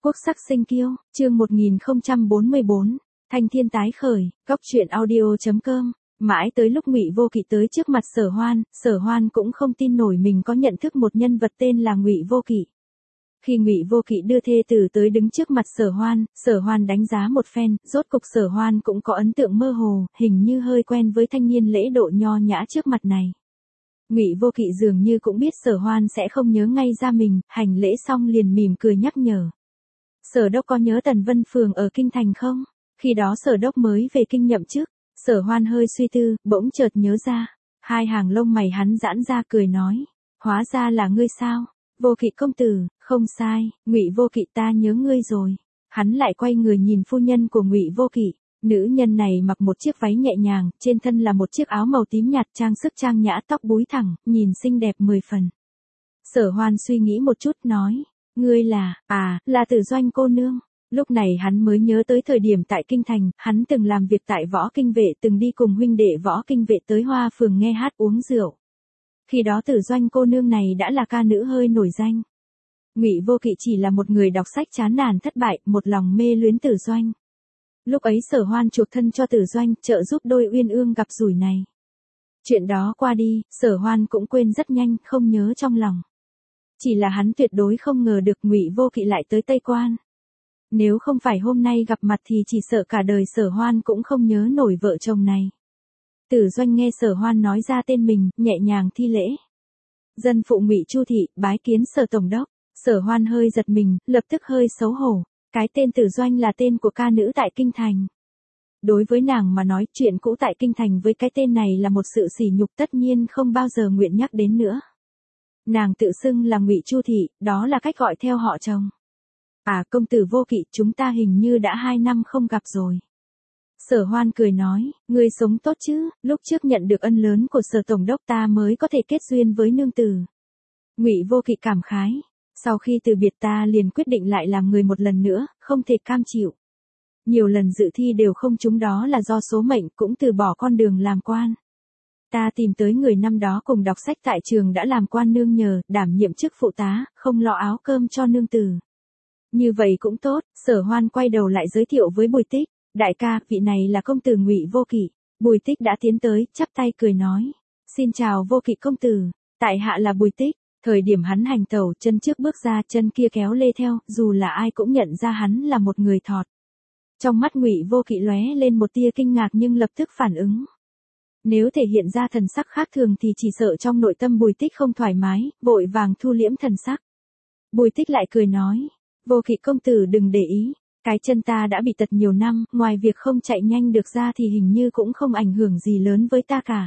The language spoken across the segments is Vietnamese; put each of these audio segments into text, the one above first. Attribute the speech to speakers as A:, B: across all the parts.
A: Quốc sắc sinh kiêu, chương 1044, thanh thiên tái khởi, góc truyện audio.com. Mãi tới lúc Ngụy Vô Kỵ tới trước mặt Sở Hoan cũng không tin nổi mình có nhận thức một nhân vật tên là Ngụy Vô Kỵ. Khi Ngụy Vô Kỵ đưa thê tử tới đứng trước mặt Sở Hoan đánh giá một phen, rốt cục Sở Hoan cũng có ấn tượng mơ hồ, hình như hơi quen với thanh niên lễ độ nho nhã trước mặt này. Ngụy Vô Kỵ dường như cũng biết Sở Hoan sẽ không nhớ ngay ra mình, hành lễ xong liền mỉm cười nhắc nhở. Sở đốc có nhớ Tần Vân Phường ở Kinh Thành không? Khi đó Sở đốc mới về kinh nhậm chức. Sở Hoan hơi suy tư, bỗng chợt nhớ ra. Hai hàng lông mày hắn giãn ra cười nói. Hóa ra là ngươi sao? Vô Kỵ công tử, không sai, Ngụy Vô Kỵ ta nhớ ngươi rồi. Hắn lại quay người nhìn phu nhân của Ngụy Vô Kỵ. Nữ nhân này mặc một chiếc váy nhẹ nhàng, trên thân là một chiếc áo màu tím nhạt trang sức trang nhã, tóc búi thẳng, nhìn xinh đẹp 10 phần. Sở Hoan suy nghĩ một chút nói, ngươi là, là Tử Doanh cô nương. Lúc này hắn mới nhớ tới thời điểm tại Kinh Thành, hắn từng làm việc tại Võ Kinh Vệ, từng đi cùng huynh đệ Võ Kinh Vệ tới Hoa Phường nghe hát uống rượu. Khi đó Tử Doanh cô nương này đã là ca nữ hơi nổi danh. Ngụy Vô Kỵ chỉ là một người đọc sách chán nản thất bại, một lòng mê luyến Tử Doanh. Lúc ấy Sở Hoan chuộc thân cho Tử Doanh, trợ giúp đôi uyên ương gặp rủi này. Chuyện đó qua đi, Sở Hoan cũng quên rất nhanh, không nhớ trong lòng. Chỉ là hắn tuyệt đối không ngờ được Ngụy Vô Kỵ lại tới Tây Quan. Nếu không phải hôm nay gặp mặt thì chỉ sợ cả đời Sở Hoan cũng không nhớ nổi vợ chồng này. Tử Doanh nghe Sở Hoan nói ra tên mình, nhẹ nhàng thi lễ. Dân phụ Ngụy Chu thị, bái kiến Sở tổng đốc. Sở Hoan hơi giật mình, lập tức hơi xấu hổ. Cái tên Tử Doanh là tên của ca nữ tại Kinh Thành. Đối với nàng mà nói, chuyện cũ tại Kinh Thành với cái tên này là một sự sỉ nhục, tất nhiên không bao giờ nguyện nhắc đến nữa. Nàng tự xưng là Ngụy Chu thị, đó là cách gọi theo họ chồng. Công tử Vô Kỵ, chúng ta hình như đã 2 năm không gặp rồi. Sở Hoan cười nói, ngươi sống tốt chứ, lúc trước nhận được ân lớn của Sở tổng đốc ta mới có thể kết duyên với nương tử. Ngụy Vô Kỵ cảm khái, sau khi từ biệt ta liền quyết định lại làm người một lần nữa, không thể cam chịu. Nhiều lần dự thi đều không trúng, đó là do số mệnh, cũng từ bỏ con đường làm quan. Ta tìm tới người năm đó cùng đọc sách tại trường đã làm quan nương nhờ, đảm nhiệm chức phụ tá, không lo áo cơm cho nương tử. Như vậy cũng tốt. Sở Hoan quay đầu lại giới thiệu với Bùi Tích, đại ca, vị này là công tử Ngụy Vô Kỵ. Bùi Tích đã tiến tới, chắp tay cười nói, xin chào Vô Kỵ công tử, tại hạ là Bùi Tích. Thời điểm hắn hành tẩu, chân trước bước ra, chân kia kéo lê theo, dù là ai cũng nhận ra hắn là một người thọt. Trong mắt Ngụy Vô Kỵ lóe lên một tia kinh ngạc nhưng lập tức phản ứng. Nếu thể hiện ra thần sắc khác thường thì chỉ sợ trong nội tâm Bùi Tích không thoải mái, vội vàng thu liễm thần sắc. Bùi Tích lại cười nói, Vô Kỵ công tử đừng để ý, cái chân ta đã bị tật nhiều năm, ngoài việc không chạy nhanh được ra thì hình như cũng không ảnh hưởng gì lớn với ta cả.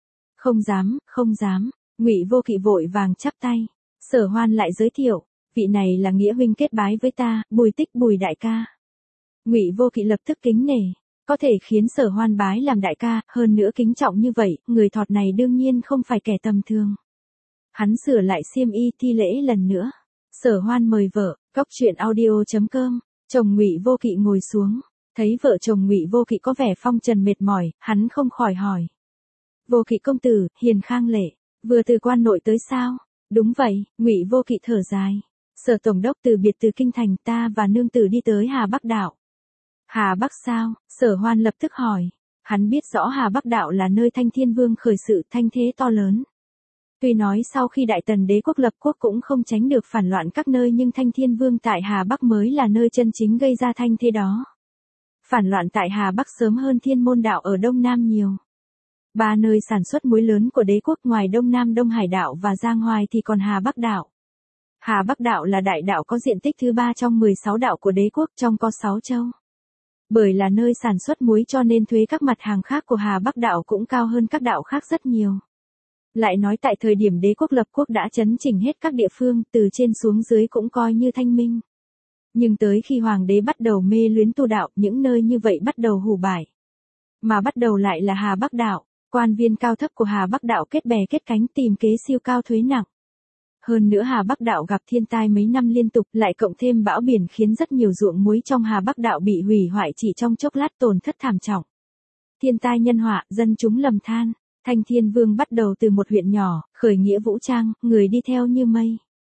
A: Không dám, Ngụy Vô Kỵ vội vàng chắp tay. Sở Hoan lại giới thiệu, vị này là nghĩa huynh kết bái với ta, Bùi Tích Bùi đại ca. Ngụy Vô Kỵ lập tức kính nể, có thể khiến Sở Hoan bái làm đại ca, hơn nữa kính trọng như vậy, người thọt này đương nhiên không phải kẻ tầm thường. Hắn sửa lại xiêm y thi lễ lần nữa. Sở Hoan mời vợ, góc truyện audio.com. Chồng Ngụy Vô Kỵ ngồi xuống, thấy vợ chồng Ngụy Vô Kỵ có vẻ phong trần mệt mỏi, hắn không khỏi hỏi. Vô Kỵ công tử, hiền khang lệ, vừa từ quan nội tới sao? Đúng vậy, Ngụy Vô Kỵ thở dài. Sở tổng đốc từ biệt từ Kinh Thành, ta và nương tử đi tới Hà Bắc Đạo. Hà Bắc sao? Sở Hoan lập tức hỏi. Hắn biết rõ Hà Bắc Đạo là nơi Thanh Thiên Vương khởi sự thanh thế to lớn. Tuy nói sau khi Đại Tần đế quốc lập quốc cũng không tránh được phản loạn các nơi, nhưng Thanh Thiên Vương tại Hà Bắc mới là nơi chân chính gây ra thanh thế đó. Phản loạn tại Hà Bắc sớm hơn Thiên Môn Đạo ở Đông Nam nhiều. 3 nơi sản xuất muối lớn của đế quốc ngoài Đông Nam Đông Hải Đạo và Giang Hoài thì còn Hà Bắc Đạo. Hà Bắc Đạo là đại đạo có diện tích thứ 3 trong 16 đạo của đế quốc, trong có 6 châu. Bởi là nơi sản xuất muối cho nên thuế các mặt hàng khác của Hà Bắc Đạo cũng cao hơn các đạo khác rất nhiều. Lại nói tại thời điểm đế quốc lập quốc đã chấn chỉnh hết các địa phương, từ trên xuống dưới cũng coi như thanh minh. Nhưng tới khi hoàng đế bắt đầu mê luyến tu đạo, những nơi như vậy bắt đầu hủ bại. Mà bắt đầu lại là Hà Bắc Đạo, quan viên cao thấp của Hà Bắc Đạo kết bè kết cánh tìm kế siêu cao thuế nặng. Hơn nữa Hà Bắc Đạo gặp thiên tai mấy năm liên tục, lại cộng thêm bão biển khiến rất nhiều ruộng muối trong Hà Bắc Đạo bị hủy hoại chỉ trong chốc lát, tổn thất thảm trọng. Thiên tai nhân họa, dân chúng lầm than. Thanh Thiên Vương bắt đầu từ một huyện nhỏ, khởi nghĩa vũ trang, người đi theo như mây.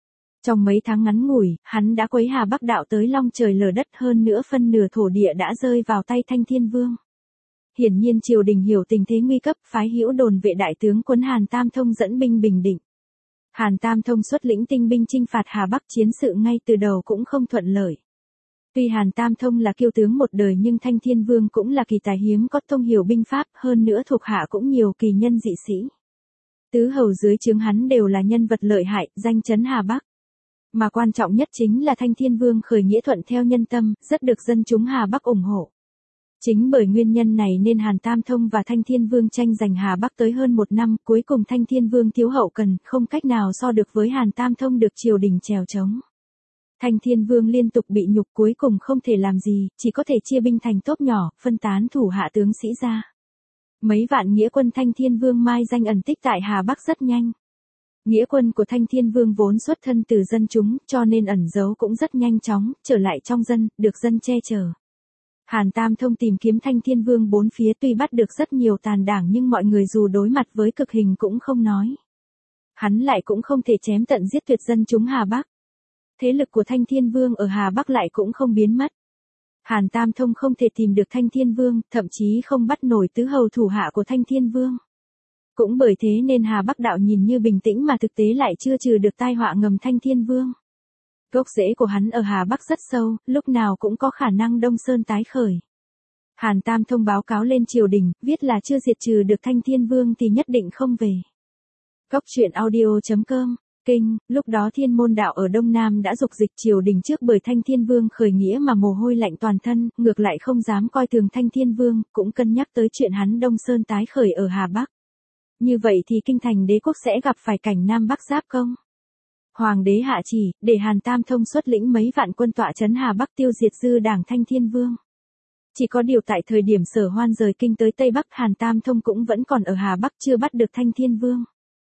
A: Trong mấy tháng ngắn ngủi, hắn đã quấy Hà Bắc đạo tới long trời lở đất, hơn nữa phân nửa thổ địa đã rơi vào tay Thanh Thiên Vương. Hiển nhiên triều đình hiểu tình thế nguy cấp, phái Hữu Đồn vệ đại tướng quân Hàn Tam Thông dẫn binh bình định. Hàn Tam Thông xuất lĩnh tinh binh chinh phạt Hà Bắc, chiến sự ngay từ đầu cũng không thuận lợi. Tuy Hàn Tam Thông là kiêu tướng một đời nhưng Thanh Thiên Vương cũng là kỳ tài hiếm có, thông hiểu binh pháp, hơn nữa thuộc hạ cũng nhiều kỳ nhân dị sĩ. Tứ hầu dưới trướng hắn đều là nhân vật lợi hại, danh chấn Hà Bắc. Mà quan trọng nhất chính là Thanh Thiên Vương khởi nghĩa thuận theo nhân tâm, rất được dân chúng Hà Bắc ủng hộ. Chính bởi nguyên nhân này nên Hàn Tam Thông và Thanh Thiên Vương tranh giành Hà Bắc tới hơn 1 năm, cuối cùng Thanh Thiên Vương thiếu hậu cần, không cách nào so được với Hàn Tam Thông được triều đình chèo chống. Thanh Thiên Vương liên tục bị nhục, cuối cùng không thể làm gì, chỉ có thể chia binh thành tốp nhỏ, phân tán thủ hạ tướng sĩ ra. Mấy vạn nghĩa quân Thanh Thiên Vương mai danh ẩn tích tại Hà Bắc rất nhanh. Nghĩa quân của Thanh Thiên Vương vốn xuất thân từ dân chúng, cho nên ẩn giấu cũng rất nhanh chóng, trở lại trong dân, được dân che chở. Hàn Tam Thông tìm kiếm Thanh Thiên Vương bốn phía, tuy bắt được rất nhiều tàn đảng nhưng mọi người dù đối mặt với cực hình cũng không nói. Hắn lại cũng không thể chém tận giết tuyệt dân chúng Hà Bắc. Thế lực của Thanh Thiên Vương ở Hà Bắc lại cũng không biến mất. Hàn Tam Thông không thể tìm được Thanh Thiên Vương, thậm chí không bắt nổi tứ hầu thủ hạ của Thanh Thiên Vương. Cũng bởi thế nên Hà Bắc đạo nhìn như bình tĩnh mà thực tế lại chưa trừ được tai họa ngầm Thanh Thiên Vương. Gốc rễ của hắn ở Hà Bắc rất sâu, lúc nào cũng có khả năng Đông Sơn tái khởi. Hàn Tam Thông báo cáo lên triều đình, viết là chưa diệt trừ được Thanh Thiên Vương thì nhất định không về. Góc truyện audio.com Kinh, lúc đó Thiên Môn đạo ở Đông Nam đã dục dịch triều đình trước bởi Thanh Thiên Vương khởi nghĩa mà mồ hôi lạnh toàn thân, ngược lại không dám coi thường Thanh Thiên Vương, cũng cân nhắc tới chuyện hắn Đông Sơn tái khởi ở Hà Bắc. Như vậy thì kinh thành đế quốc sẽ gặp phải cảnh Nam Bắc giáp công. Hoàng đế hạ chỉ, để Hàn Tam Thông xuất lĩnh mấy vạn quân tọa trấn Hà Bắc tiêu diệt dư đảng Thanh Thiên Vương. Chỉ có điều tại thời điểm Sở Hoan rời kinh tới Tây Bắc, Hàn Tam Thông cũng vẫn còn ở Hà Bắc chưa bắt được Thanh Thiên Vương.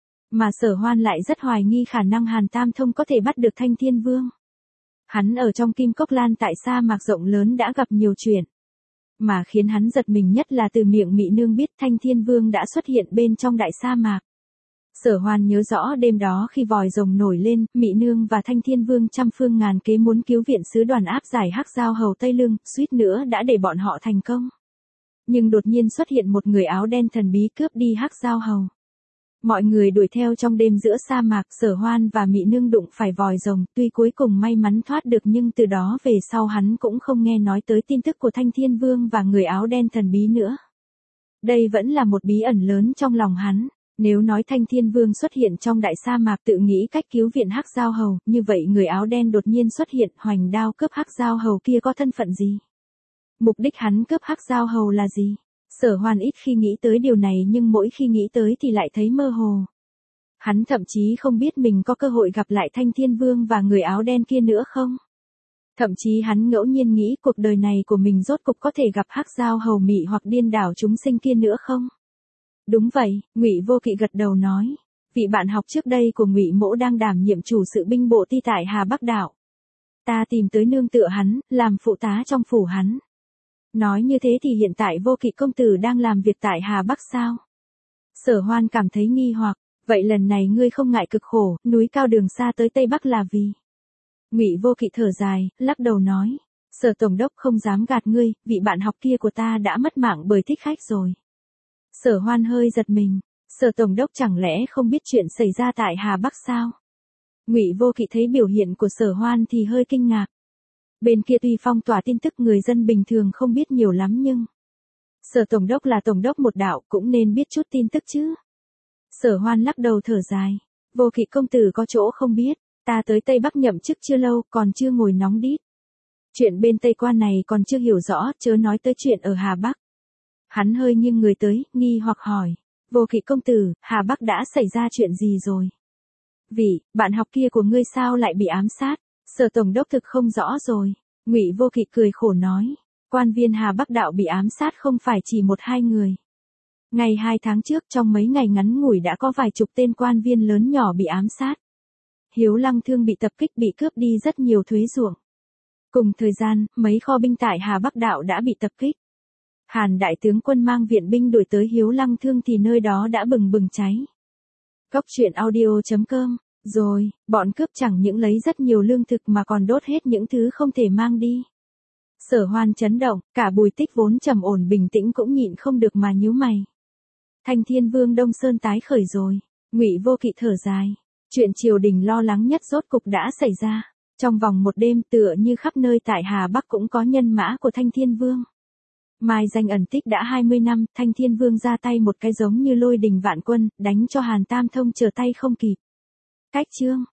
A: Mà Sở Hoan lại rất hoài nghi khả năng Hàn Tam Thông có thể bắt được Thanh Thiên Vương. Hắn ở trong Kim Cốc Lan tại sa mạc rộng lớn đã gặp nhiều chuyện. Mà khiến hắn giật mình nhất là từ miệng Mị Nương biết Thanh Thiên Vương đã xuất hiện bên trong đại sa mạc. Sở Hoan nhớ rõ đêm đó khi vòi rồng nổi lên, Mị Nương và Thanh Thiên Vương trăm phương ngàn kế muốn cứu viện sứ đoàn áp giải Hắc Giao Hầu Tây Lương, suýt nữa đã để bọn họ thành công. Nhưng đột nhiên xuất hiện một người áo đen thần bí cướp đi Hắc Giao Hầu. Mọi người đuổi theo trong đêm giữa sa mạc, Sở Hoan và Mị Nương đụng phải vòi rồng, tuy cuối cùng may mắn thoát được nhưng từ đó về sau hắn cũng không nghe nói tới tin tức của Thanh Thiên Vương và người áo đen thần bí nữa. Đây vẫn là một bí ẩn lớn trong lòng hắn. Nếu nói Thanh Thiên Vương xuất hiện trong đại sa mạc tự nghĩ cách cứu viện Hắc Giao Hầu, như vậy người áo đen đột nhiên xuất hiện hoành đao cướp Hắc Giao Hầu kia có thân phận gì? Mục đích hắn cướp Hắc Giao Hầu là gì? Sở Hoan ít khi nghĩ tới điều này nhưng mỗi khi nghĩ tới thì lại thấy mơ hồ. Hắn thậm chí không biết mình có cơ hội gặp lại Thanh Thiên Vương và người áo đen kia nữa không? Thậm chí hắn ngẫu nhiên nghĩ cuộc đời này của mình rốt cục có thể gặp Hắc Giao Hầu Mị hoặc điên đảo chúng sinh kia nữa không? Đúng vậy, Ngụy Vô Kỵ gật đầu nói. Vị bạn học trước đây của Ngụy Mỗ đang đảm nhiệm chủ sự binh bộ ti tại Hà Bắc đảo. Ta tìm tới nương tựa hắn, làm phụ tá trong phủ hắn. Nói như thế thì hiện tại Vô Kỵ công tử đang làm việc tại Hà Bắc sao? Sở Hoan cảm thấy nghi hoặc, vậy lần này ngươi không ngại cực khổ, núi cao đường xa tới Tây Bắc là vì? Ngụy Vô Kỵ thở dài, lắc đầu nói, Sở tổng đốc không dám gạt ngươi, vị bạn học kia của ta đã mất mạng bởi thích khách rồi. Sở Hoan hơi giật mình, Sở tổng đốc chẳng lẽ không biết chuyện xảy ra tại Hà Bắc sao? Ngụy Vô Kỵ thấy biểu hiện của Sở Hoan thì hơi kinh ngạc. Bên kia tuy phong tỏa tin tức người dân bình thường không biết nhiều lắm nhưng Sở tổng đốc là tổng đốc một đạo cũng nên biết chút tin tức chứ. Sở Hoan lắc đầu thở dài, Vô Kỵ công tử có chỗ không biết, ta tới Tây Bắc nhậm chức chưa lâu còn chưa ngồi nóng đít. Chuyện bên Tây Quan này còn chưa hiểu rõ, chớ nói tới chuyện ở Hà Bắc. Hắn hơi nghiêng người tới, nghi hoặc hỏi, Vô Kỵ công tử, Hà Bắc đã xảy ra chuyện gì rồi? Vị, bạn học kia của ngươi sao lại bị ám sát? Sở tổng đốc thực không rõ rồi. Ngụy Vô Kỵ cười khổ nói, quan viên Hà Bắc đạo bị ám sát không phải chỉ 1-2 người. Ngày 2 tháng trước trong mấy ngày ngắn ngủi đã có vài chục tên quan viên lớn nhỏ bị ám sát. Hiếu Lăng Thương bị tập kích bị cướp đi rất nhiều thuế ruộng. Cùng thời gian, mấy kho binh tại Hà Bắc đạo đã bị tập kích. Hàn đại tướng quân mang viện binh đuổi tới Hiếu Lăng Thương thì nơi đó đã bừng bừng cháy. Góc truyện audio.com Rồi, bọn cướp chẳng những lấy rất nhiều lương thực mà còn đốt hết những thứ không thể mang đi. Sở Hoan chấn động, cả Bùi Tích vốn trầm ổn bình tĩnh cũng nhịn không được mà nhíu mày. Thanh Thiên Vương Đông Sơn tái khởi rồi. Ngụy Vô Kỵ thở dài. Chuyện triều đình lo lắng nhất rốt cục đã xảy ra. Trong vòng một đêm tựa như khắp nơi tại Hà Bắc cũng có nhân mã của Thanh Thiên Vương. Mai danh ẩn tích đã 20 năm, Thanh Thiên Vương ra tay một cái giống như lôi đình vạn quân, đánh cho Hàn Tam Thông trở tay không kịp. Cách chương.